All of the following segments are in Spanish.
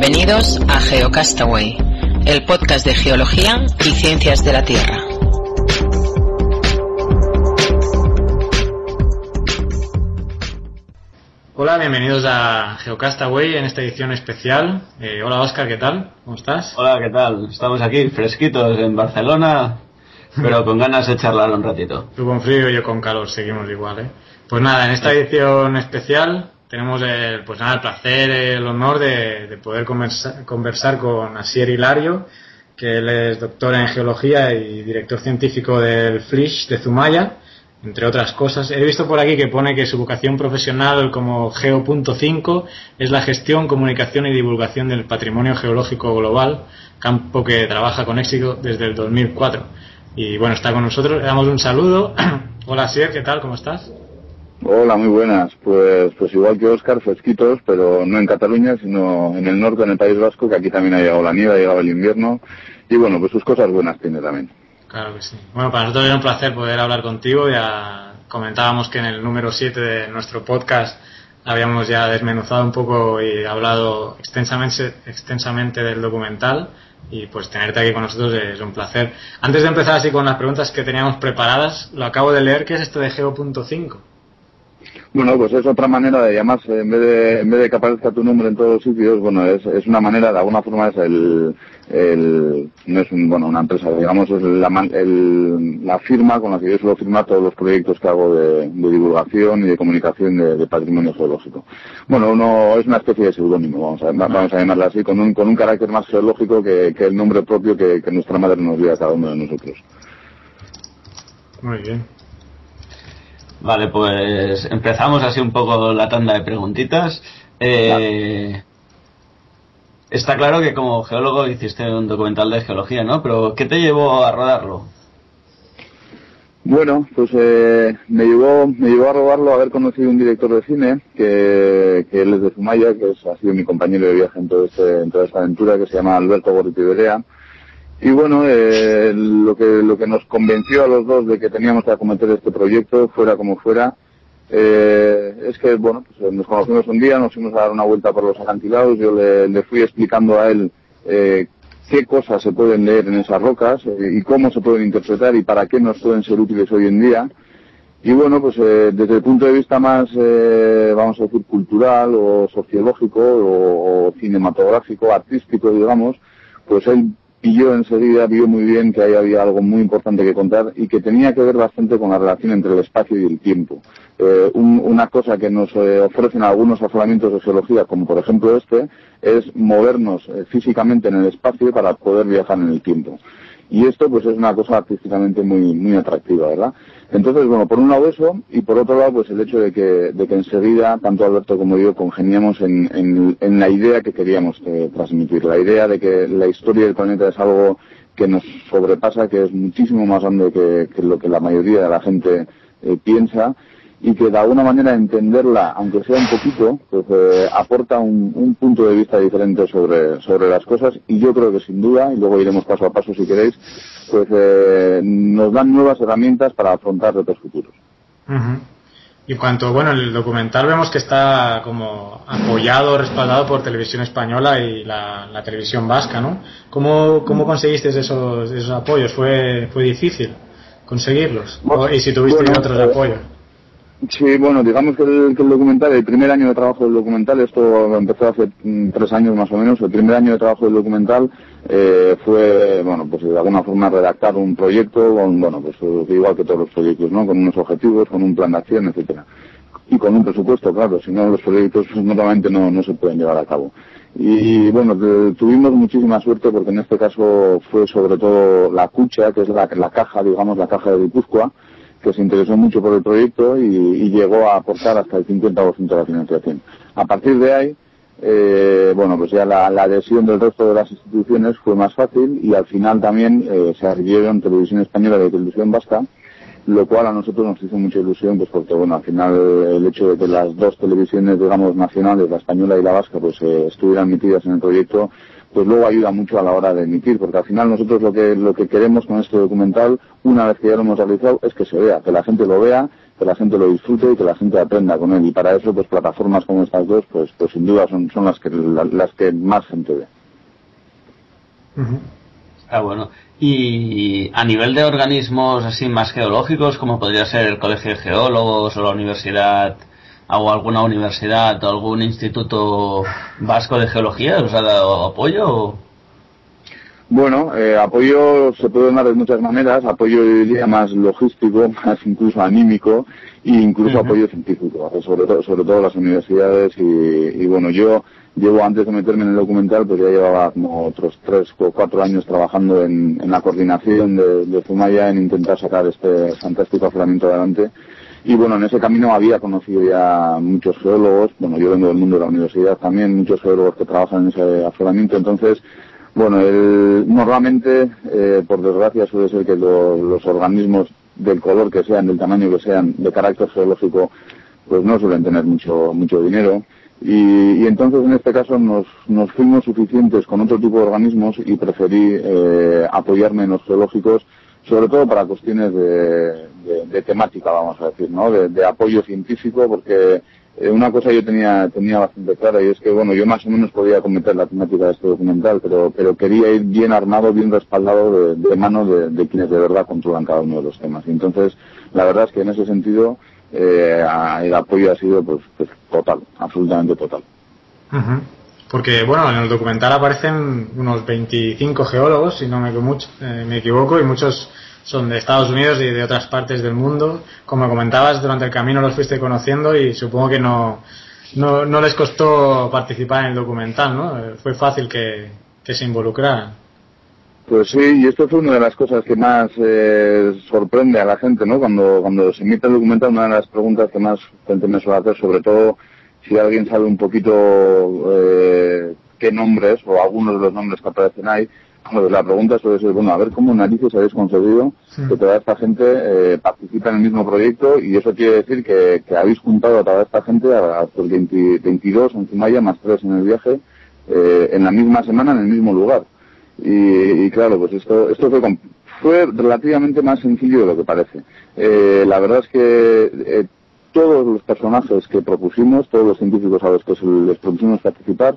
Bienvenidos a GeoCastaway, el podcast de geología y ciencias de la Tierra. Hola, bienvenidos a GeoCastaway en esta edición especial. Hola Óscar, ¿qué tal? ¿Cómo estás? Hola, ¿qué tal? Estamos aquí fresquitos en Barcelona, pero con ganas de charlar un ratito. Tú con frío y yo con calor, seguimos igual, Pues nada, en esta edición especial tenemos el placer, el honor de poder conversar con Asier Hilario, que él es doctor en geología y director científico del FLISH de Zumaya, entre otras cosas. He visto por aquí que pone que su vocación profesional como Geo.5 es la gestión, comunicación y divulgación del patrimonio geológico global, campo que trabaja con éxito desde el 2004. Y bueno, está con nosotros, le damos un saludo. Hola Asier, ¿qué tal? ¿Cómo estás? Hola, muy buenas. Pues igual que Óscar, fresquitos, pero no en Cataluña, sino en el norte, en el País Vasco, que aquí también ha llegado la nieve, ha llegado el invierno. Y bueno, pues sus cosas buenas tiene también. Claro que sí. Bueno, para nosotros es un placer poder hablar contigo. Ya comentábamos que en el número 7 de nuestro podcast habíamos ya desmenuzado un poco y hablado extensamente del documental, y pues tenerte aquí con nosotros es un placer. Antes de empezar así con las preguntas que teníamos preparadas, lo acabo de leer, ¿qué es esto de Geo.5? Bueno, pues es otra manera de llamarse, en vez de que aparezca tu nombre en todos los sitios, bueno, es una manera, de alguna forma es no es una empresa, digamos, es la firma con la que yo suelo firmar todos los proyectos que hago de divulgación y de comunicación de patrimonio geológico. Bueno, es una especie de seudónimo, vamos a llamarla así, con un carácter más geológico que el nombre propio que nuestra madre nos dio a cada uno de nosotros. Muy bien. Vale, pues empezamos así un poco la tanda de preguntitas. Está claro que como geólogo hiciste un documental de geología, ¿no? Pero ¿qué te llevó a rodarlo? Bueno, pues me llevó a rodarlo a haber conocido un director de cine que él es de Zumaya, que ha sido mi compañero de viaje en toda esta aventura, que se llama Alberto Gorriti-Berea. Y bueno, lo que nos convenció a los dos de que teníamos que acometer este proyecto, fuera como fuera, es que, bueno, pues nos conocimos un día, nos fuimos a dar una vuelta por los acantilados, yo le fui explicando a él qué cosas se pueden leer en esas rocas y cómo se pueden interpretar y para qué nos pueden ser útiles hoy en día. Y bueno, pues desde el punto de vista más, vamos a decir, cultural o sociológico o cinematográfico, artístico, digamos, pues él vio muy bien que ahí había algo muy importante que contar y que tenía que ver bastante con la relación entre el espacio y el tiempo. Una cosa que nos ofrecen algunos afloramientos de geología, como por ejemplo es movernos físicamente en el espacio para poder viajar en el tiempo. Y esto pues es una cosa artísticamente muy, muy atractiva, ¿verdad? Entonces, bueno, por un lado eso, y por otro lado pues el hecho de que enseguida, tanto Alberto como yo, congeniamos en la idea que queríamos transmitir, la idea de que la historia del planeta es algo que nos sobrepasa, que es muchísimo más grande que lo que la mayoría de la gente piensa, y que de alguna manera entenderla, aunque sea un poquito, pues aporta un punto de vista diferente sobre las cosas, y yo creo que sin duda, y luego iremos paso a paso si queréis, pues nos dan nuevas herramientas para afrontar retos futuros. Uh-huh. Y en cuanto, el documental vemos que está como apoyado, respaldado por Televisión Española y la Televisión Vasca, ¿no? ¿Cómo conseguiste esos apoyos? ¿Fue difícil conseguirlos? ¿Y si tuviste otros apoyos? Sí, bueno, digamos que el documental, el primer año de trabajo del documental, esto empezó hace 3 años más o menos, el primer año de trabajo del documental fue, pues de alguna forma redactar un proyecto igual que todos los proyectos, ¿no? Con unos objetivos, con un plan de acción, etcétera. Y con un presupuesto, claro, si no los proyectos normalmente no se pueden llevar a cabo. Y bueno, tuvimos muchísima suerte porque en este caso fue sobre todo la Cucha, que es la caja, digamos, la caja de Guipúzcoa, que se interesó mucho por el proyecto y llegó a aportar hasta el 50% de la financiación. A partir de ahí, pues ya la adhesión del resto de las instituciones fue más fácil y al final también se adhirieron Televisión Española y Televisión Vasca, lo cual a nosotros nos hizo mucha ilusión, pues porque al final el hecho de que las dos televisiones, digamos, nacionales, la española y la vasca, pues estuvieran metidas en el proyecto, pues luego ayuda mucho a la hora de emitir, porque al final nosotros lo que queremos con este documental, una vez que ya lo hemos realizado, es que se vea, que la gente lo vea, la gente lo disfrute y que la gente aprenda con él. Y para eso, pues plataformas como estas dos, pues sin duda son las que más gente ve. Está bueno. Y a nivel de organismos así más geológicos, como podría ser el Colegio de Geólogos o la universidad, o alguna universidad o algún instituto vasco de geología, ¿os ha dado apoyo? Bueno, apoyo se puede dar de muchas maneras, apoyo yo diría más logístico, más incluso anímico e incluso apoyo científico, sobre todo las universidades y bueno, yo llevo antes de meterme en el documental, pues ya llevaba como otros 3 o 4 años trabajando en la coordinación de Zumaya en intentar sacar este fantástico afloramiento adelante. Y bueno, en ese camino había conocido ya muchos geólogos, bueno, yo vengo del mundo de la universidad también, muchos geólogos que trabajan en ese afloramiento, entonces, bueno, normalmente, por desgracia, suele ser que los organismos del color que sean, del tamaño que sean, de carácter geológico, pues no suelen tener mucho dinero. Y entonces en este caso nos fuimos suficientes con otro tipo de organismos y preferí apoyarme en los geológicos, sobre todo para cuestiones de temática, vamos a decir, ¿no? De apoyo científico, porque una cosa yo tenía bastante clara y es que, bueno, yo más o menos podía acometer la temática de este documental, pero quería ir bien armado, bien respaldado de mano de quienes de verdad controlan cada uno de los temas. Y entonces, la verdad es que en ese sentido, el apoyo ha sido pues total, absolutamente total. Porque, bueno, en el documental aparecen unos 25 geólogos, si no me equivoco, y muchos son de Estados Unidos y de otras partes del mundo. Como comentabas, durante el camino los fuiste conociendo y supongo que no les costó participar en el documental, ¿no? Fue fácil que se involucraran. Pues sí, y esto fue una de las cosas que más sorprende a la gente, ¿no? Cuando se emite el documental, una de las preguntas que más gente me suele hacer, sobre todo si alguien sabe un poquito qué nombres o algunos de los nombres que aparecen ahí, pues la pregunta suele ser, bueno, a ver cómo narices habéis conseguido que toda esta gente participe en el mismo proyecto, y eso quiere decir que habéis juntado a toda esta gente, a los 22 en Zumaya, más 3 en el viaje, en la misma semana, en el mismo lugar. Y claro, pues esto fue relativamente más sencillo de lo que parece. La verdad es que todos los personajes que propusimos, todos los científicos a los que les propusimos participar,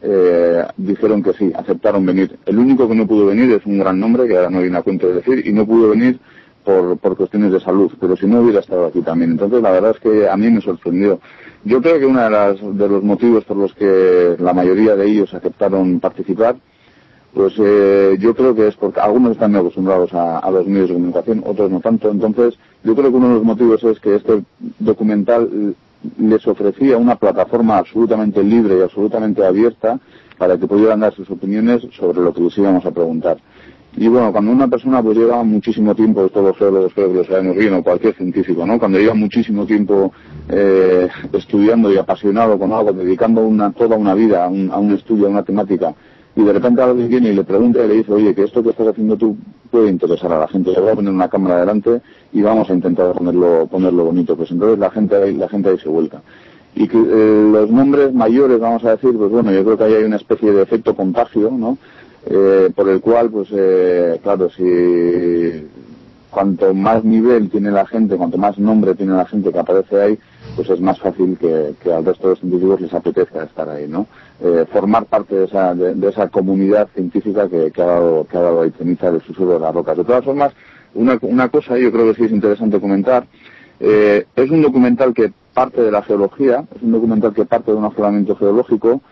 dijeron que sí, aceptaron venir. El único que no pudo venir es un gran nombre, que ahora no viene a cuento de decir, y no pudo venir por cuestiones de salud, pero si no hubiera estado aquí también. Entonces la verdad es que a mí me sorprendió. Yo creo que uno de los motivos por los que la mayoría de ellos aceptaron participar, pues yo creo que es porque algunos están muy acostumbrados a los medios de comunicación, otros no tanto. Entonces yo creo que uno de los motivos es que este documental les ofrecía una plataforma absolutamente libre y absolutamente abierta para que pudieran dar sus opiniones sobre lo que les íbamos a preguntar. Y bueno, cuando una persona pues lleva muchísimo tiempo, todos los geólogos creo que lo sabemos bien, o cualquier científico, ¿no? Cuando lleva muchísimo tiempo estudiando y apasionado con algo, dedicando toda una vida a un estudio, a una temática, y de repente alguien viene y le pregunta y le dice, oye, que esto que estás haciendo tú puede interesar a la gente, le voy a poner una cámara delante y vamos a intentar ponerlo bonito. Pues entonces la gente ahí se vuelca. Y que los nombres mayores, vamos a decir, pues bueno, yo creo que ahí hay una especie de efecto contagio, ¿no? Por el cual, pues claro, si cuanto más nivel tiene la gente, cuanto más nombre tiene la gente que aparece ahí, pues es más fácil que al resto de los científicos les apetezca estar ahí, ¿no? Formar parte de esa comunidad científica que ha dado ahí ceniza del susurro de las rocas. De todas formas, una cosa yo creo que sí es interesante comentar, es un documental que parte de la geología, es un documental que parte de un afloramiento geológico,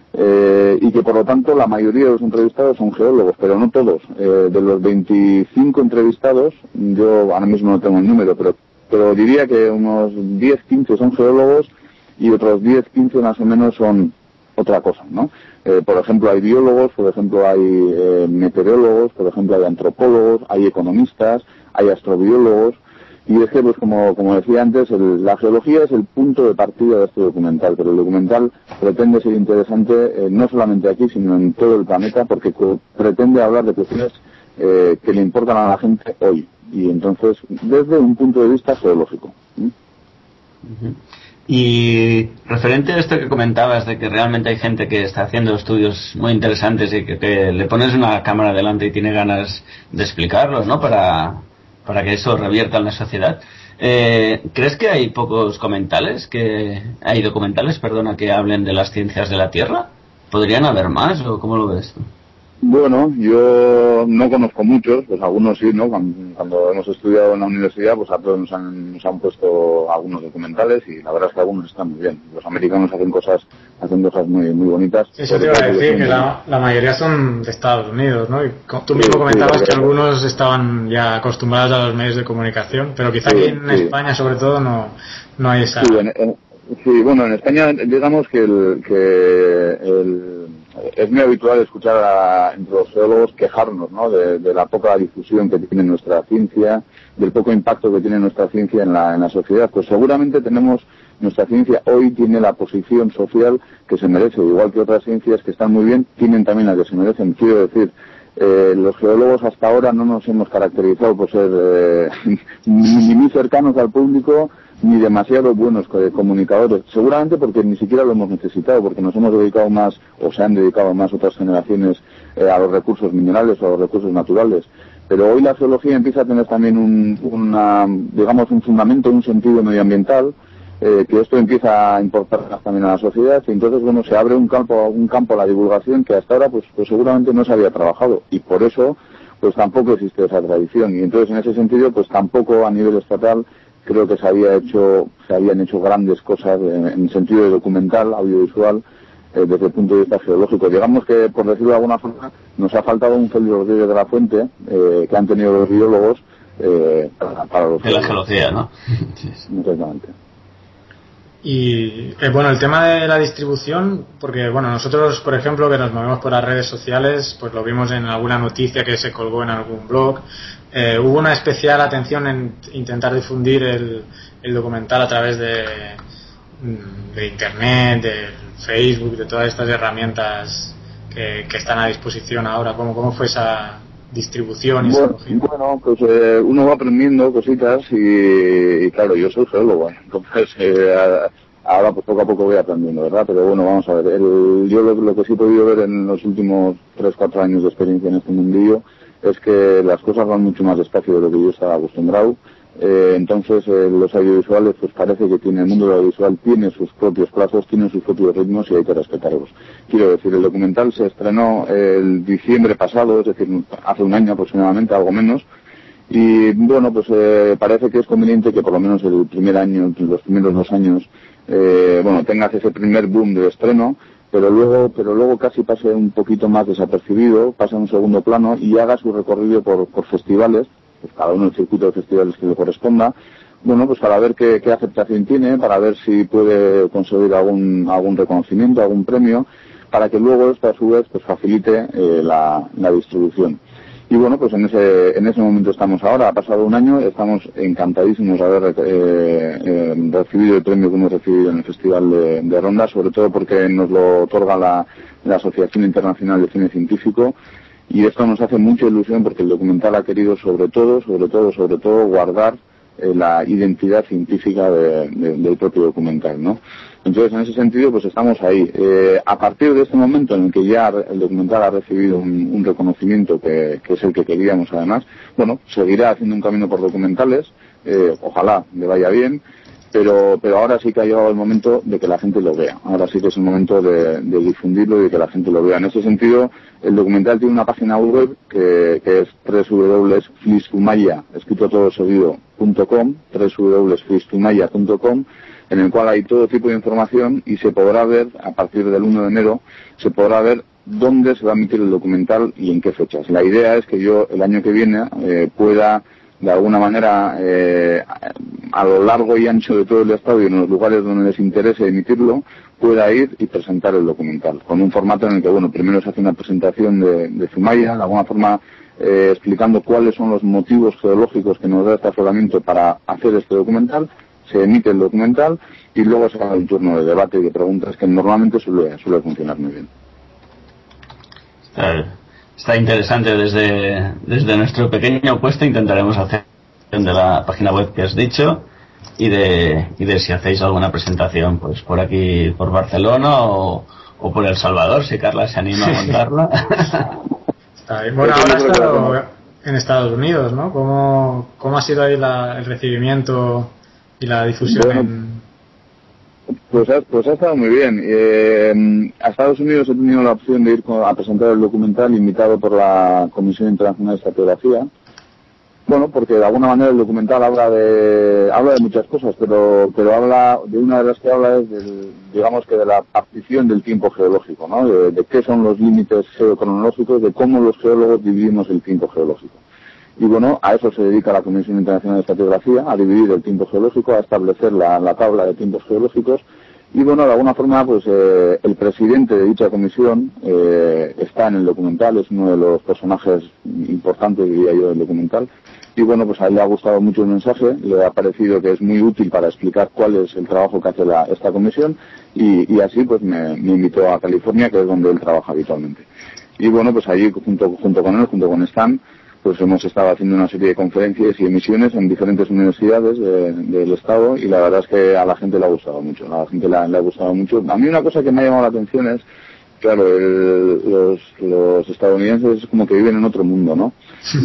y que por lo tanto la mayoría de los entrevistados son geólogos, pero no todos. De los 25 entrevistados, yo ahora mismo no tengo el número, pero diría que unos 10-15 son geólogos y otros 10-15 más o menos son otra cosa, ¿no? Por ejemplo, hay biólogos, por ejemplo, hay meteorólogos, por ejemplo, hay antropólogos, hay economistas, hay astrobiólogos. Y es que, pues como decía antes, la geología es el punto de partida de este documental, pero el documental pretende ser interesante no solamente aquí, sino en todo el planeta, porque pretende hablar de cuestiones que le importan a la gente hoy, y entonces desde un punto de vista geológico. Y referente a esto que comentabas, de que realmente hay gente que está haciendo estudios muy interesantes y que le pones una cámara delante y tiene ganas de explicarlos, ¿no? Para que eso revierta en la sociedad. ¿Crees que hay documentales que hablen de las ciencias de la Tierra? ¿Podrían haber más o cómo lo ves? Bueno, yo no conozco muchos, pues algunos sí, ¿no? Cuando hemos estudiado en la universidad, pues a todos nos han puesto algunos documentales y la verdad es que algunos están muy bien. Los americanos hacen cosas muy bonitas. Eso te iba a decir, que la mayoría son de Estados Unidos, ¿no? Y tú mismo comentabas que algunos estaban ya acostumbrados a los medios de comunicación, pero quizá aquí en España, sobre todo, no hay esa... Sí, bueno, en España digamos que es muy habitual escuchar entre los geólogos quejarnos, ¿no? de la poca difusión que tiene nuestra ciencia, del poco impacto que tiene nuestra ciencia en la sociedad. Pues seguramente nuestra ciencia hoy tiene la posición social que se merece, igual que otras ciencias que están muy bien, tienen también la que se merecen. Quiero decir, los geólogos hasta ahora no nos hemos caracterizado por ser ni muy cercanos al público, ni demasiado buenos comunicadores, seguramente porque ni siquiera lo hemos necesitado, porque nos hemos dedicado más, o se han dedicado más otras generaciones a los recursos minerales o a los recursos naturales. Pero hoy la geología empieza a tener también un fundamento, un sentido medioambiental, que esto empieza a importar también a la sociedad, y entonces bueno, se abre un campo a la divulgación que hasta ahora pues seguramente no se había trabajado, y por eso pues tampoco existe esa tradición, y entonces en ese sentido pues tampoco a nivel estatal creo que se habían hecho grandes cosas en sentido de documental, audiovisual, desde el punto de vista geológico. Digamos que, por decirlo de alguna forma, nos ha faltado un Félix Rodríguez de la Fuente que han tenido los biólogos para los... De la geología, ¿no? Exactamente. Y bueno, el tema de la distribución, porque bueno, nosotros, por ejemplo, que nos movemos por las redes sociales, pues lo vimos en alguna noticia que se colgó en algún blog. Hubo una especial atención en intentar difundir el documental a través de internet, de Facebook, de todas estas herramientas que están a disposición ahora. ¿Cómo fue esa distribución? Bueno, pues uno va aprendiendo cositas y claro, yo soy geólogo, entonces ahora pues poco a poco voy aprendiendo, ¿verdad? Pero bueno, vamos a ver, yo lo que sí he podido ver en los últimos 3-4 años de experiencia en este mundillo es que las cosas van mucho más despacio de lo que yo estaba acostumbrado. Entonces los audiovisuales, pues parece que el mundo del audiovisual tiene sus propios plazos, tiene sus propios ritmos y hay que respetarlos. Quiero decir, el documental se estrenó el diciembre pasado, es decir, hace un año aproximadamente, algo menos, y bueno, pues parece que es conveniente que por lo menos el primer año, los primeros 2 años, tengas ese primer boom de estreno, pero luego casi pase un poquito más desapercibido, pase a un segundo plano y haga su recorrido por festivales, pues cada uno el circuito de festivales que le corresponda, bueno, pues para ver qué aceptación tiene, para ver si puede conseguir algún reconocimiento, algún premio, para que luego esto a su vez pues facilite la distribución. Y bueno, pues en ese momento estamos ahora. Ha pasado un año, estamos encantadísimos de haber recibido el premio que hemos recibido en el Festival de Ronda, sobre todo porque nos lo otorga la Asociación Internacional de Cine Científico, y esto nos hace mucha ilusión porque el documental ha querido sobre todo guardar la identidad científica del propio documental, ¿no? Entonces, en ese sentido, pues estamos ahí. A partir de este momento en el que ya el documental ha recibido un reconocimiento que es el que queríamos además, bueno, seguirá haciendo un camino por documentales, ojalá le vaya bien, pero ahora sí que ha llegado el momento de que la gente lo vea. Ahora sí que es el momento de difundirlo y de que la gente lo vea. En ese sentido, el documental tiene una página web que es www.flistumaya, escrito todo seguido, www.flistumaya.com, en el cual hay todo tipo de información y se podrá ver, a partir del 1 de enero, se podrá ver dónde se va a emitir el documental y en qué fechas. La idea es que yo el año que viene pueda, de alguna manera, a lo largo y ancho de todo el estado y en los lugares donde les interese emitirlo, pueda ir y presentar el documental, con un formato en el que, bueno, primero se hace una presentación de Zumaya, de alguna forma explicando cuáles son los motivos geológicos que nos da este afloramiento para hacer este documental, se emite el documental y luego se hace un turno de debate y de preguntas que normalmente suele funcionar muy bien. Está interesante. Desde nuestro pequeño puesto intentaremos hacer de la página web que has dicho y de si hacéis alguna presentación pues por aquí, por Barcelona o por El Salvador, si Carla se anima a montarla. Está bien. Bueno, ahora has estado en Estados Unidos, ¿no? ¿Cómo ha sido ahí el recibimiento y la difusión bueno, pues ha estado muy bien. A Estados Unidos he tenido la opción de ir a presentar el documental invitado por la Comisión Internacional de Estratigrafía. Bueno, porque de alguna manera el documental habla de muchas cosas, pero habla de una de las que habla es digamos que de la partición del tiempo geológico, ¿no? De qué son los límites geocronológicos, de cómo los geólogos dividimos el tiempo geológico. Y bueno, a eso se dedica la Comisión Internacional de Estratigrafía, a dividir el tiempo geológico, a establecer la tabla de tiempos geológicos. Y bueno, de alguna forma, pues el presidente de dicha comisión está en el documental, es uno de los personajes importantes, diría yo, del documental. Y bueno, pues a él le ha gustado mucho el mensaje, le ha parecido que es muy útil para explicar cuál es el trabajo que hace esta comisión y así pues me invitó a California, que es donde él trabaja habitualmente. Y bueno, pues allí junto con él, junto con Stan, pues hemos estado haciendo una serie de conferencias y emisiones en diferentes universidades del estado y la verdad es que a la gente le ha gustado mucho, le ha gustado mucho. A mí una cosa que me ha llamado la atención es, claro, los estadounidenses es como que viven en otro mundo, ¿no?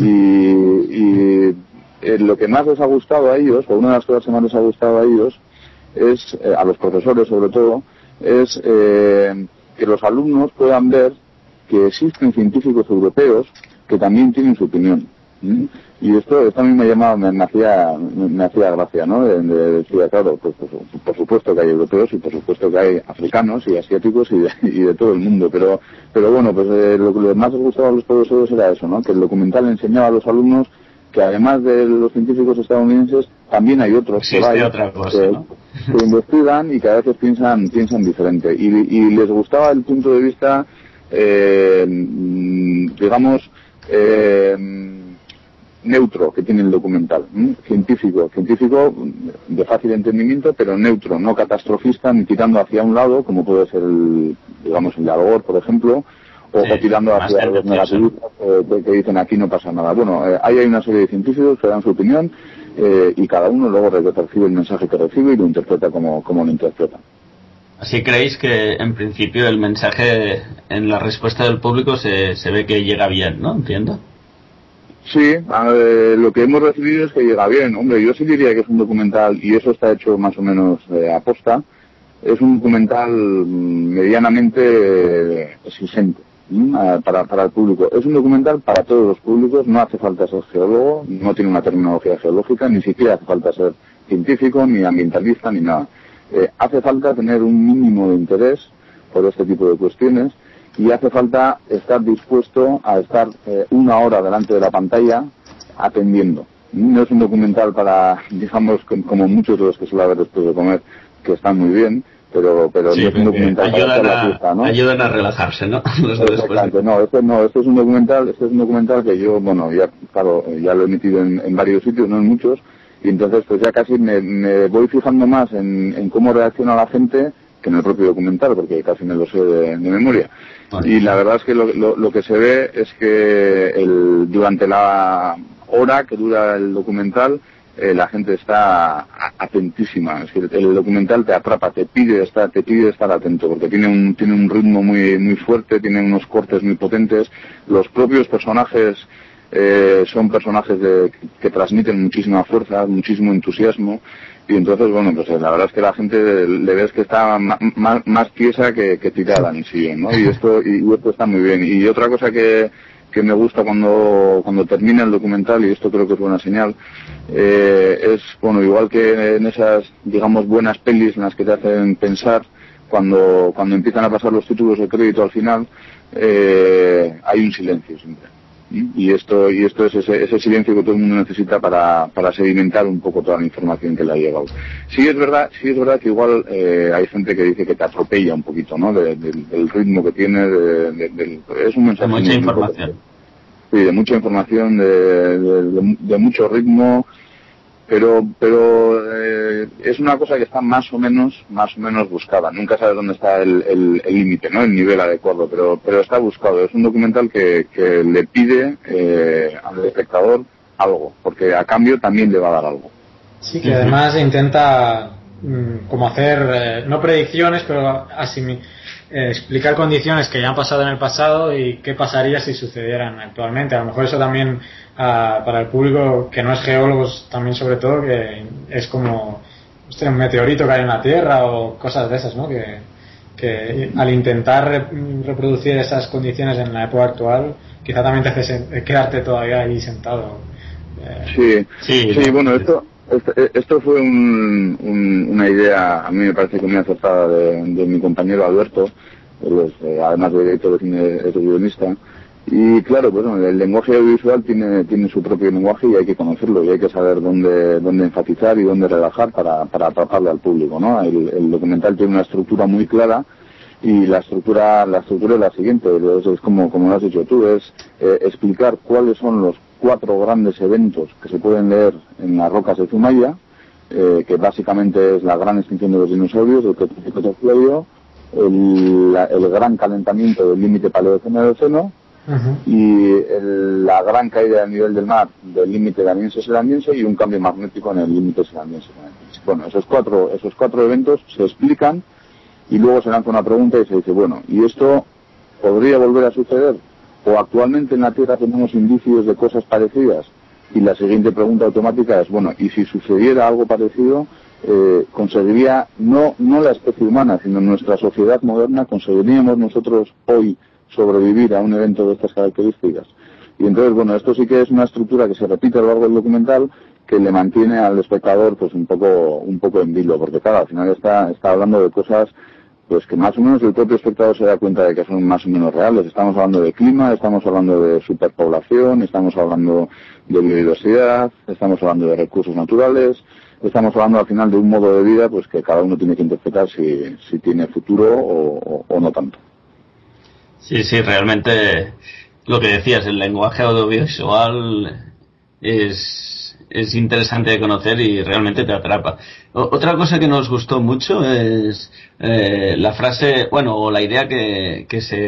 Y lo que más les ha gustado a ellos, o una de las cosas que más les ha gustado a ellos, es, a los profesores sobre todo, es que los alumnos puedan ver que existen científicos europeos que también tienen su opinión. Y esto a mí me hacía gracia, ¿no? Decía, claro, pues, por supuesto que hay europeos y por supuesto que hay africanos y asiáticos y de todo el mundo, pero bueno, pues lo que más les gustaba a los profesores era eso, ¿no? Que el documental enseñaba a los alumnos que además de los científicos estadounidenses también hay otros que investigan y que a veces piensan diferente y les gustaba el punto de vista digamos neutro que tiene el documental, científico de fácil entendimiento, pero neutro, no catastrofista ni tirando hacia un lado como puede ser el de Al Gore, por ejemplo, o tirando hacia los negativistas que dicen aquí no pasa nada. Bueno, ahí hay una serie de científicos que dan su opinión y cada uno luego recibe el mensaje que recibe y lo interpreta como lo interpreta. Así creéis que en principio el mensaje en la respuesta del público se ve que llega bien, ¿no? Entiendo. Sí, lo que hemos recibido es que llega bien. Hombre, yo sí diría que es un documental, y eso está hecho más o menos aposta, es un documental medianamente exigente para el público. Es un documental para todos los públicos, no hace falta ser geólogo, no tiene una terminología geológica, ni siquiera hace falta ser científico, ni ambientalista, ni nada. Hace falta tener un mínimo de interés por este tipo de cuestiones y hace falta estar dispuesto a estar una hora delante de la pantalla atendiendo. No es un documental para, digamos, como muchos de los que suele haber después de comer, que están muy bien, pero sí, no es un documental para hacer la fiesta, ¿no? Ayudan a relajarse, ¿no? Este es un documental que yo, bueno, ya lo he emitido en varios sitios, no en muchos, y entonces pues ya casi me voy fijando más en cómo reacciona la gente que en el propio documental, porque casi me lo sé de memoria. Vale. Y la verdad es que lo que se ve es que durante la hora que dura el documental, la gente está atentísima. Es decir, el documental te atrapa, te pide estar atento, porque tiene un ritmo muy fuerte, tiene unos cortes muy potentes. Los propios personajes son personajes que transmiten muchísima fuerza, muchísimo entusiasmo, y entonces, bueno, pues la verdad es que la gente le ves que está más tiesa que tirada en el sillón, ¿no? Y esto está muy bien. Y otra cosa que me gusta cuando termina el documental, y esto creo que es buena señal, es, bueno, igual que en esas, digamos, buenas pelis en las que te hacen pensar, cuando empiezan a pasar los títulos de crédito al final, hay un silencio siempre. Y esto es ese silencio que todo el mundo necesita para sedimentar un poco toda la información que le ha llegado. Sí es verdad que igual hay gente que dice que te atropella un poquito, ¿no? Del ritmo que tiene, es un mensaje de mucha información. Sí, de mucha información, de mucho ritmo, pero es una cosa que está más o menos buscada. Nunca sabes dónde está el límite, ¿no? El nivel adecuado, pero está buscado. Es un documental que le pide al espectador algo, porque a cambio también le va a dar algo. Sí, que además intenta como hacer no predicciones, pero explicar condiciones que ya han pasado en el pasado y qué pasaría si sucedieran actualmente. A lo mejor eso también para el público que no es geólogos también, sobre todo, que es como un meteorito cae en la Tierra o cosas de esas, ¿no? Que al intentar reproducir esas condiciones en la época actual, quizá también te hace quedarte todavía ahí sentado. Sí, bueno, esto fue una idea, a mí me parece que muy acertada de mi compañero Alberto, además de director de cine, es guionista. Y claro, bueno, el lenguaje audiovisual tiene su propio lenguaje y hay que conocerlo y hay que saber dónde enfatizar y dónde relajar para atraparle al público, ¿no? El documental tiene una estructura muy clara y la estructura es la siguiente, es como lo has dicho tú, es explicar cuáles son los 4 grandes eventos que se pueden leer en las rocas de Zumaya, que básicamente es la gran extinción de los dinosaurios, el Cretacicio, el gran calentamiento del límite paleoceno-eoceno, y la gran caída del nivel del mar del límite daniense-seraniense y un cambio magnético en el límite seraniense-seraniense. Bueno, esos cuatro eventos se explican y luego se lanza una pregunta y se dice, bueno, ¿y esto podría volver a suceder? ¿O actualmente en la Tierra tenemos indicios de cosas parecidas? Y la siguiente pregunta automática es, bueno, ¿y si sucediera algo parecido, conseguiría, no la especie humana, sino nuestra sociedad moderna, conseguiríamos nosotros hoy sobrevivir a un evento de estas características? Y entonces, bueno, esto sí que es una estructura que se repite a lo largo del documental, que le mantiene al espectador pues un poco en vilo, porque claro, al final está hablando de cosas pues que más o menos el propio espectador se da cuenta de que son más o menos reales. Estamos hablando de clima, estamos hablando de superpoblación, estamos hablando de biodiversidad, estamos hablando de recursos naturales, estamos hablando al final de un modo de vida pues que cada uno tiene que interpretar si tiene futuro o no tanto. Sí, realmente lo que decías, el lenguaje audiovisual es interesante de conocer y realmente te atrapa. Otra cosa que nos gustó mucho es la frase, bueno, o la idea que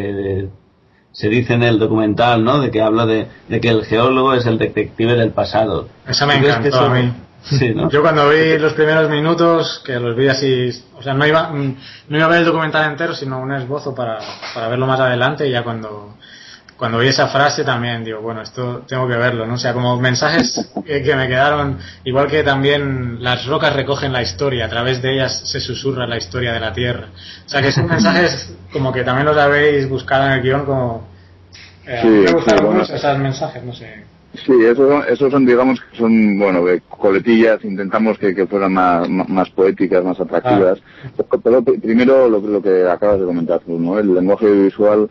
se dice en el documental, ¿no? De que habla de que el geólogo es el detective del pasado. Eso me encantó a mí. Sí, ¿no? Yo cuando vi los primeros minutos, que los vi así, o sea, no iba a ver el documental entero, sino un esbozo para verlo más adelante, y ya cuando vi esa frase también digo, bueno, esto tengo que verlo, ¿no? O sea, como mensajes que me quedaron, igual que también las rocas recogen la historia, a través de ellas se susurra la historia de la Tierra. O sea, que son mensajes como que también los habéis buscado en el guión, como me gustaron mucho esos mensajes, no sé. Sí, esos son, digamos, que son, bueno, coletillas, intentamos que fueran más poéticas, más atractivas. Pero primero lo que acabas de comentar tú, ¿no? El lenguaje audiovisual,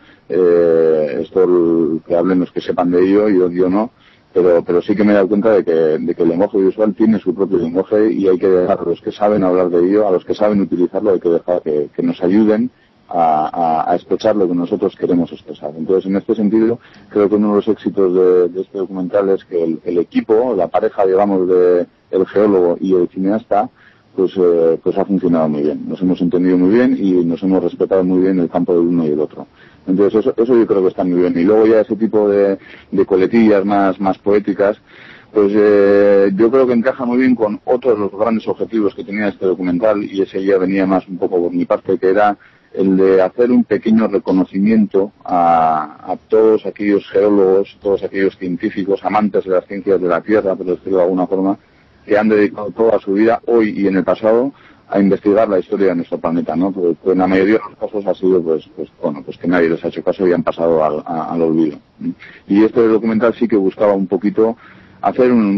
esto que hablen los que sepan de ello, yo no, pero sí que me he dado cuenta de que el lenguaje audiovisual tiene su propio lenguaje y hay que dejar a los que saben hablar de ello, a los que saben utilizarlo, hay que dejar que nos ayuden a expresar lo que nosotros queremos expresar. Entonces, en este sentido, creo que uno de los éxitos de este documental es que el equipo, la pareja, digamos, de el geólogo y el cineasta, pues ha funcionado muy bien. Nos hemos entendido muy bien y nos hemos respetado muy bien el campo del uno y el otro. Entonces, eso yo creo que está muy bien. Y luego ya ese tipo de coletillas más poéticas, pues yo creo que encaja muy bien con otros de los grandes objetivos que tenía este documental, y ese ya venía más un poco por mi parte, que era el de hacer un pequeño reconocimiento a todos aquellos geólogos, todos aquellos científicos, amantes de las ciencias de la Tierra, por decirlo de alguna forma, que han dedicado toda su vida, hoy y en el pasado, a investigar la historia de nuestro planeta, ¿no? Porque en la mayoría de los casos ha sido, pues que nadie les ha hecho caso y han pasado al olvido. Y este documental sí que buscaba un poquito hacer un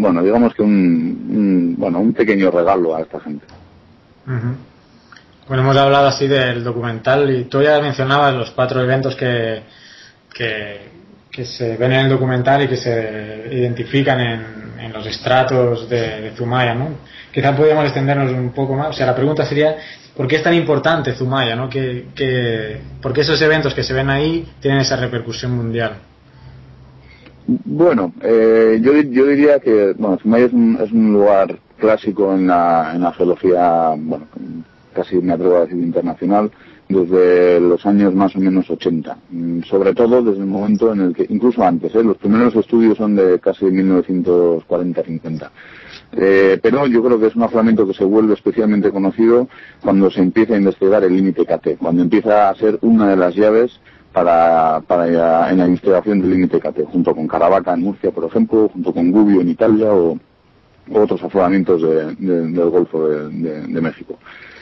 pequeño regalo a esta gente. Uh-huh. Bueno, hemos hablado así del documental y tú ya mencionabas los 4 eventos que se ven en el documental y que se identifican en los estratos de Zumaya, ¿no? Quizá podríamos extendernos un poco más. O sea, la pregunta sería, ¿por qué es tan importante Zumaya, ¿no? ¿Por qué esos eventos que se ven ahí tienen esa repercusión mundial? Bueno, yo diría que Zumaya es un lugar clásico en la geología, bueno, casi me atrevo a decir internacional, desde los años más o menos 80, sobre todo desde el momento en el que, incluso antes, los primeros estudios son de casi 1940-50, pero yo creo que es un afloramiento que se vuelve especialmente conocido cuando se empieza a investigar el límite KT, cuando empieza a ser una de las llaves en la investigación del límite KT, junto con Caravaca en Murcia, por ejemplo, junto con Gubbio en Italia o u otros afloramientos del Golfo de México.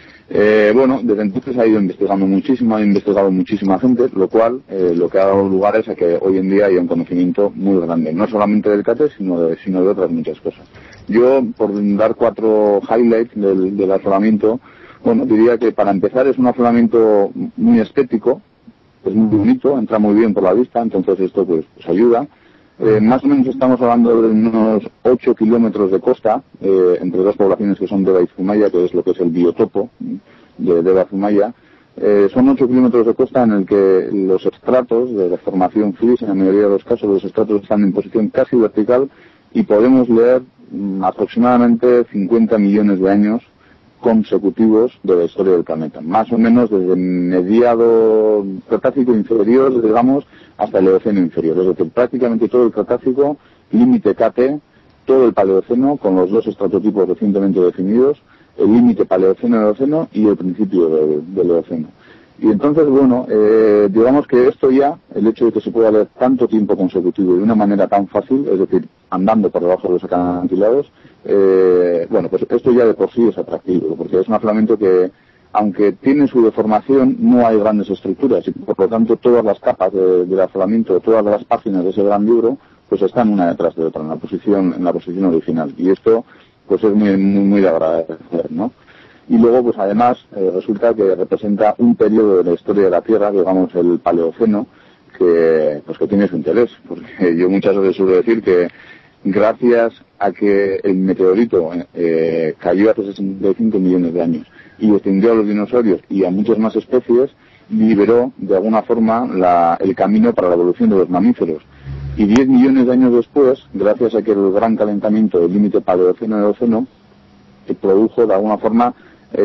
Bueno, desde entonces ha ido investigando muchísimo, ha investigado muchísima gente, lo cual lo que ha dado lugar es a que hoy en día hay un conocimiento muy grande, no solamente del CATE, sino de otras muchas cosas. Yo, por dar 4 highlights del afloramiento, bueno, diría que para empezar es un afloramiento muy estético, es muy bonito, entra muy bien por la vista, entonces esto pues ayuda. Más o menos estamos hablando de unos 8 kilómetros de costa entre dos poblaciones que son Deva y Zumaya, que es lo que es el biotopo de Deva-Zumaya. Son 8 kilómetros de costa en el que los estratos de la formación flis, en la mayoría de los casos los estratos están en posición casi vertical y podemos leer aproximadamente 50 millones de años consecutivos de la historia del planeta, más o menos desde mediado Cretácico inferior, digamos, hasta el Eoceno inferior, es decir, prácticamente todo el Cretácico, límite KT, todo el Paleoceno, con los dos estratotipos recientemente definidos, el límite Paleoceno-Eoceno y el principio del Eoceno. Y entonces, bueno, digamos que esto ya, el hecho de que se pueda leer tanto tiempo consecutivo y de una manera tan fácil, es decir, andando por debajo de los acantilados, bueno, pues esto ya de por sí es atractivo, porque es un afloramiento que, aunque tiene su deformación, no hay grandes estructuras, y por lo tanto todas las capas del afloramiento, todas las páginas de ese gran libro, pues están una detrás de otra, en la posición original. Y esto, pues es muy, muy, muy de agradecer, ¿no? Y luego, pues además, resulta que representa un periodo de la historia de la Tierra, digamos el Paleoceno, que tiene su interés, porque yo muchas veces suelo decir que gracias a que el meteorito cayó hace 65 millones de años y extinguió a los dinosaurios y a muchas más especies, liberó de alguna forma el camino para la evolución de los mamíferos. Y 10 millones de años después, gracias a que el gran calentamiento del límite Paleoceno-Eoceno produjo de alguna forma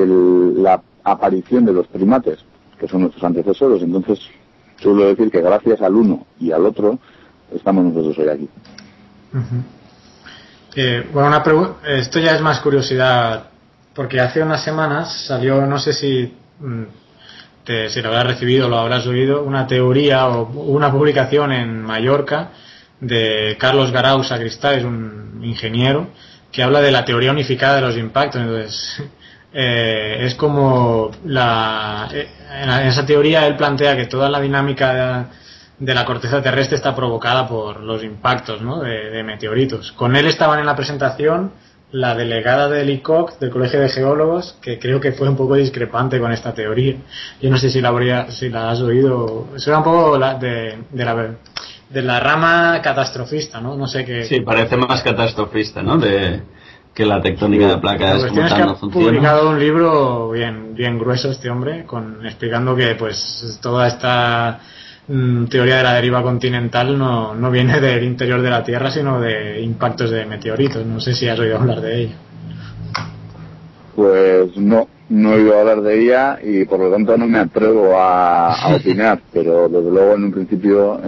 la aparición de los primates, que son nuestros antecesores. Entonces, suelo decir que gracias al uno y al otro, estamos nosotros hoy aquí. Bueno, esto ya es más curiosidad, porque hace unas semanas salió, no sé si lo habrás recibido o lo habrás oído, una teoría o una publicación en Mallorca de Carlos Garau Sacristá, es un ingeniero, que habla de la teoría unificada de los impactos. Entonces, es como en esa teoría él plantea que toda la dinámica de la corteza terrestre está provocada por los impactos, ¿no?, de meteoritos. Con él estaban en la presentación la delegada del ICOC, del Colegio de Geólogos, que creo que fue un poco discrepante con esta teoría. Yo no sé si la has oído. Eso era un poco de la rama catastrofista, ¿no? No sé qué. Sí, parece más catastrofista, ¿no? Que la tectónica de placas como tal no funciona. Ha publicado un libro bien grueso este hombre, explicando que pues toda esta teoría de la deriva continental no viene del interior de la Tierra, sino de impactos de meteoritos. No sé si has oído hablar de ello. Pues no he oído hablar de ella y por lo tanto no me atrevo a opinar, pero desde luego en un principio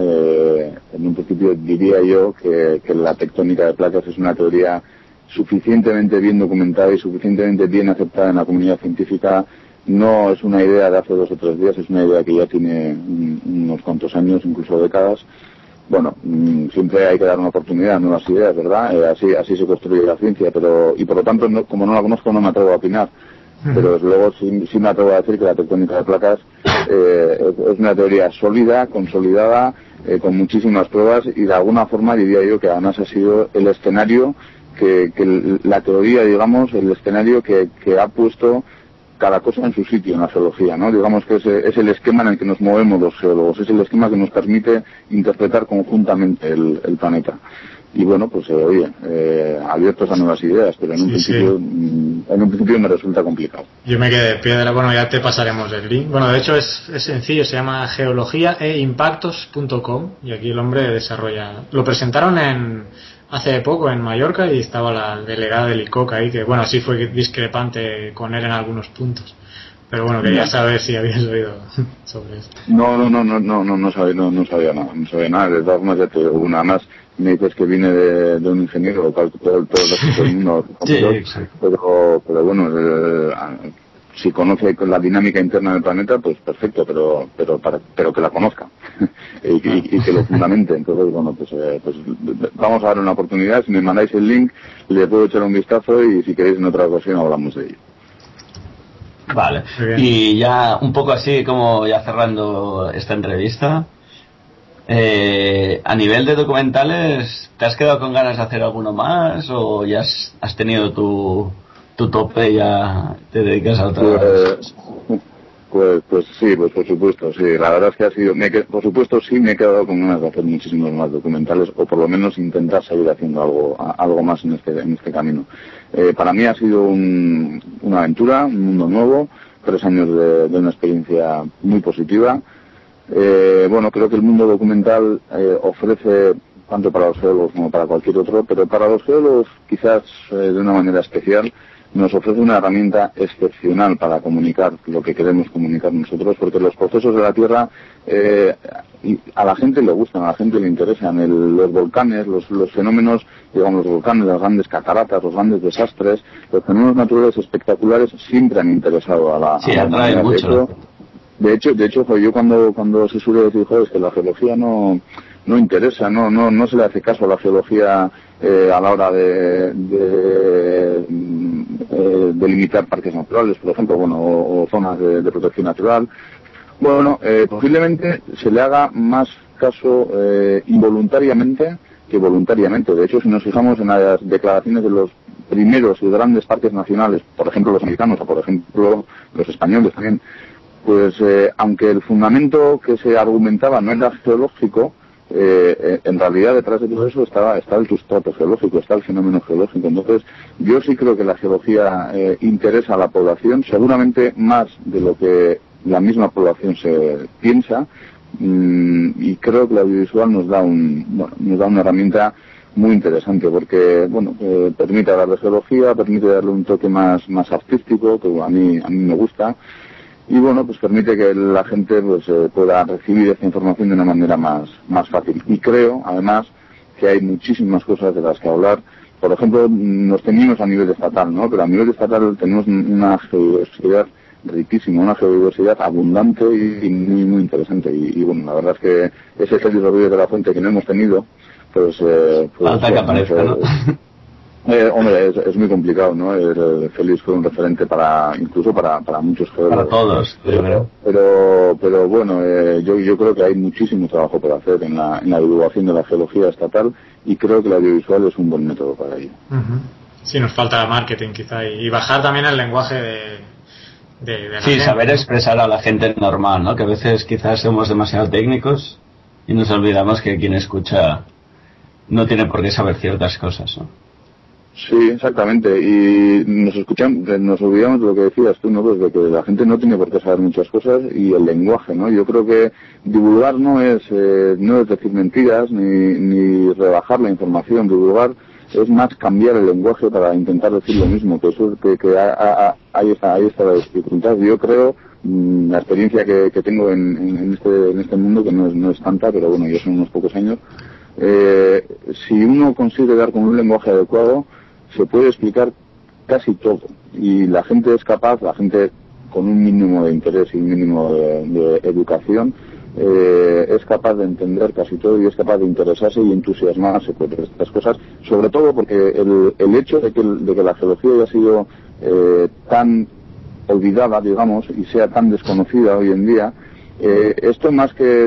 diría yo que la tectónica de placas es una teoría suficientemente bien documentada y suficientemente bien aceptada en la comunidad científica. No es una idea de hace 2 o 3 días, es una idea que ya tiene unos cuantos años, incluso décadas. Bueno, siempre hay que dar una oportunidad a nuevas ideas, ¿verdad? Así se construye la ciencia, y por lo tanto, como no la conozco, no me atrevo a opinar. Pero desde luego sí me atrevo a decir que la tectónica de placas es una teoría sólida, consolidada, con muchísimas pruebas, y de alguna forma diría yo que además ha sido el escenario que la teoría, digamos, el escenario que ha puesto cada cosa en su sitio en la geología, ¿no? Digamos que es el esquema en el que nos movemos los geólogos, es el esquema que nos permite interpretar conjuntamente el planeta. Y bueno, pues abiertos a nuevas ideas, pero en un principio me resulta complicado. Yo me quedé de piedra. Bueno, ya te pasaremos el link. Bueno, de hecho es sencillo, se llama geologiaeimpactos.com y aquí el hombre desarrolla. Lo presentaron hace poco en Mallorca y estaba la delegada del ICOC ahí, que bueno, sí fue discrepante con él en algunos puntos. Pero bueno, quería saber si habías oído sobre esto. No sabía nada. De todas formas, ya te digo, nada más me dices que viene de un ingeniero, lo cual todo el resto del mundo, sí, exacto. pero bueno, si conoce la dinámica interna del planeta, pues perfecto, pero que la conozca. y que lo fundamente. Entonces, bueno, pues vamos a dar una oportunidad. Si me mandáis el link, le puedo echar un vistazo y si queréis en otra ocasión hablamos de ello. Vale, y ya un poco así como ya cerrando esta entrevista, a nivel de documentales, ¿te has quedado con ganas de hacer alguno más o ya has tenido tu tope y ya te dedicas a otras? Pues sí, pues por supuesto, sí. La verdad es que ha sido, por supuesto sí me he quedado con ganas de hacer muchísimos más documentales o por lo menos intentar seguir haciendo algo más en este camino. Para mí ha sido una aventura, un mundo nuevo, 3 años de una experiencia muy positiva. Bueno, creo que el mundo documental ofrece, tanto para los geólogos como para cualquier otro, pero para los geólogos quizás de una manera especial, nos ofrece una herramienta excepcional para comunicar lo que queremos comunicar nosotros, porque los procesos de la Tierra a la gente le gustan, a la gente le interesan. Los volcanes, los fenómenos, digamos, los volcanes, las grandes cataratas, los grandes desastres, los fenómenos naturales espectaculares siempre han interesado a la humanidad. Mucho. De hecho, yo cuando se suele decir, joder, es que la geología no interesa, no se le hace caso a la geología a la hora de delimitar parques naturales, por ejemplo, o zonas de protección natural. Bueno, posiblemente se le haga más caso involuntariamente que voluntariamente. De hecho, si nos fijamos en las declaraciones de los primeros y grandes parques nacionales, por ejemplo los americanos o por ejemplo los españoles también, pues aunque el fundamento que se argumentaba no era geológico, en realidad detrás de todo eso está el sustrato geológico, está el fenómeno geológico. Entonces yo sí creo que la geología interesa a la población, seguramente más de lo que la misma población se piensa, y creo que el audiovisual nos da una herramienta muy interesante porque permite hablar de geología, permite darle un toque más artístico, que a mí me gusta. Y pues permite que la gente pueda recibir esta información de una manera más fácil. Y creo, además, que hay muchísimas cosas de las que hablar. Por ejemplo, nos tenemos a nivel estatal, ¿no? Pero a nivel estatal tenemos una geodiversidad riquísima, una geodiversidad abundante y muy, muy interesante. Y la verdad es que ese Félix Rodríguez de la Fuente que no hemos tenido, falta que aparezca, ¿no? Hombre, es muy complicado, ¿no? Félix fue un referente incluso para muchos geólogos. Para todos, pero bueno, yo creo que hay muchísimo trabajo por hacer en la divulgación de la geología estatal y creo que el audiovisual es un buen método para ello. Uh-huh. Sí, nos falta marketing quizá y bajar también el lenguaje de la gente, saber ¿no? Expresar a la gente normal, ¿no? Que a veces quizás somos demasiado técnicos y nos olvidamos que quien escucha no tiene por qué saber ciertas cosas, ¿no? Sí, exactamente, y nos olvidamos de lo que decías tú, ¿no? Pues de que la gente no tiene por qué saber muchas cosas y el lenguaje, ¿no? Yo creo que divulgar no es decir mentiras ni rebajar la información. Divulgar es más cambiar el lenguaje para intentar decir lo mismo, que ahí está la dificultad. Yo creo, la experiencia que tengo en este mundo, que no es tanta, pero bueno, ya son unos pocos años, si uno consigue dar con un lenguaje adecuado, se puede explicar casi todo y la gente con un mínimo de interés y un mínimo de educación es capaz de entender casi todo y es capaz de interesarse y entusiasmarse por estas cosas, sobre todo porque el hecho de que la geología haya sido tan olvidada, digamos, y sea tan desconocida hoy en día, esto más que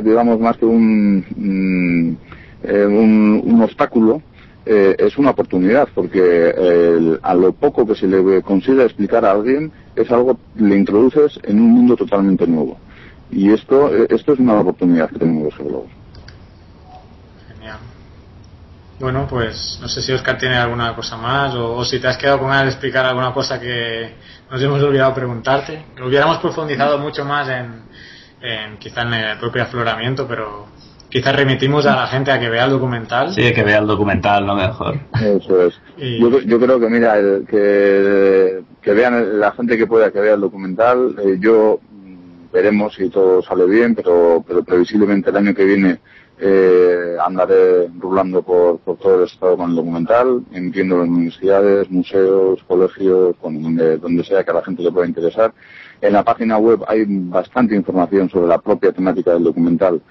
un obstáculo, es una oportunidad, porque a lo poco que se le consiga explicar a alguien es algo, le introduces en un mundo totalmente nuevo. Y esto es una oportunidad que tenemos los geólogos. Genial. Bueno, pues no sé si Óscar tiene alguna cosa más o si te has quedado con ganas de explicar alguna cosa que nos hemos olvidado preguntarte. Hubiéramos profundizado mucho más quizá en el propio afloramiento, pero quizás remitimos a la gente a que vea el documental. Sí, que vea el documental, lo mejor. Eso es. Yo creo que, mira, que vean la gente que pueda que vea el documental. Veremos si todo sale bien, pero previsiblemente el año que viene andaré rulando por todo el estado con el documental, emitiendo en universidades, museos, colegios, donde sea que a la gente le pueda interesar. En la página web hay bastante información sobre la propia temática del documental.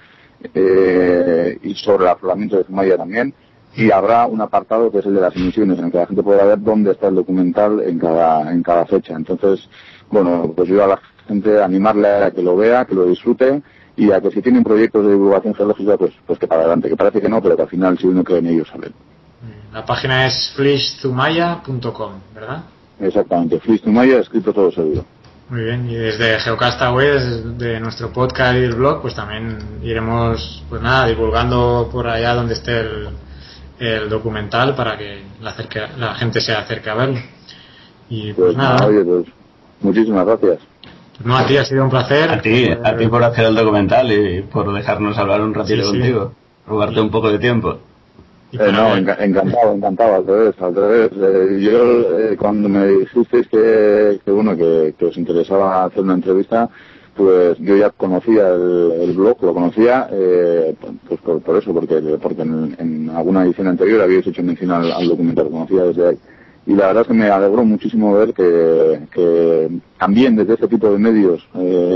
y sobre el afloramiento de Zumaya también. Y habrá un apartado que es el de las emisiones, en el que la gente podrá ver dónde está el documental en cada fecha. Entonces, bueno, pues yo a la gente animarle a que lo vea, que lo disfrute, y a que si tienen proyectos de divulgación geológica, pues que para adelante, que parece que no, pero que al final si uno cree en ellos salen. La página es flishzumaya.com, ¿verdad? Exactamente, Flish Zumaya, escrito todo seguido. Muy bien, y desde Geocastaway, desde nuestro podcast y el blog, pues también iremos, pues nada, divulgando por allá donde esté el documental para que la gente se acerque a verlo. Y pues nada. Oye, pues muchísimas gracias. No, a ti ha sido un placer. A ti por hacer el documental y por dejarnos hablar un ratito contigo, robarte un poco de tiempo. No, encantado, al revés. Yo, cuando me dijisteis que os interesaba hacer una entrevista, pues yo ya conocía el blog, lo conocía, pues por eso, porque en alguna edición anterior habíais hecho mención al documental, lo conocía desde ahí. Y la verdad es que me alegró muchísimo ver que también desde este tipo de medios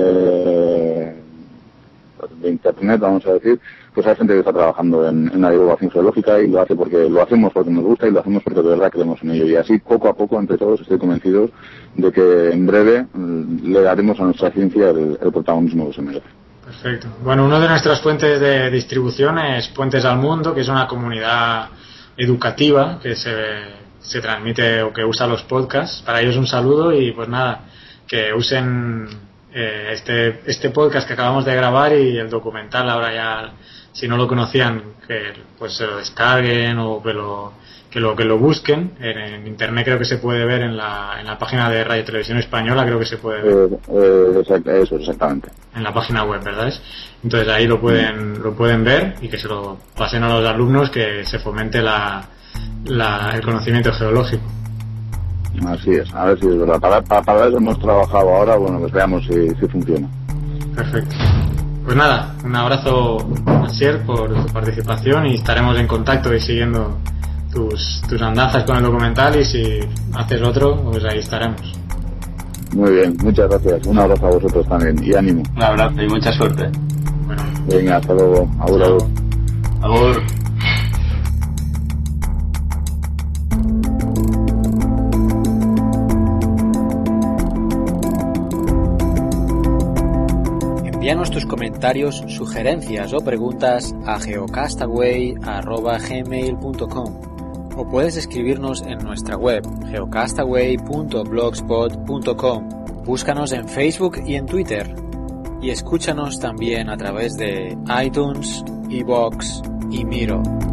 de internet, vamos a decir, pues hay gente que está trabajando en la divulgación geológica y lo hacemos porque nos gusta y lo hacemos porque de verdad creemos en ello. Y así poco a poco entre todos estoy convencido de que en breve le daremos a nuestra ciencia el protagonismo que se merece. Perfecto. Bueno, una de nuestras fuentes de distribución es Puentes al Mundo, que es una comunidad educativa que se transmite o que usa los podcasts. Para ellos un saludo y pues nada, que usen este podcast que acabamos de grabar y el documental ahora ya, si no lo conocían, que pues se lo descarguen o que lo busquen. En internet creo que se puede ver en la página de Radio Televisión Española, creo que se puede ver. Eso, exactamente. En la página web, ¿verdad? Entonces ahí lo pueden ver y que se lo pasen a los alumnos, que se fomente el conocimiento geológico. Así es, a ver si es verdad. Para eso hemos trabajado ahora, bueno, pues veamos si funciona. Perfecto. Pues nada, un abrazo, Asier, por tu participación, y estaremos en contacto y siguiendo tus andanzas con el documental, y si haces otro, pues ahí estaremos. Muy bien, muchas gracias. Un abrazo a vosotros también y ánimo. Un abrazo y mucha suerte. Bueno. Venga, hasta luego. Agur. Agur. Envíanos tus comentarios, sugerencias o preguntas a geocastaway@gmail.com o puedes escribirnos en nuestra web geocastaway.blogspot.com. Búscanos en Facebook y en Twitter y escúchanos también a través de iTunes, iVoox y Miro.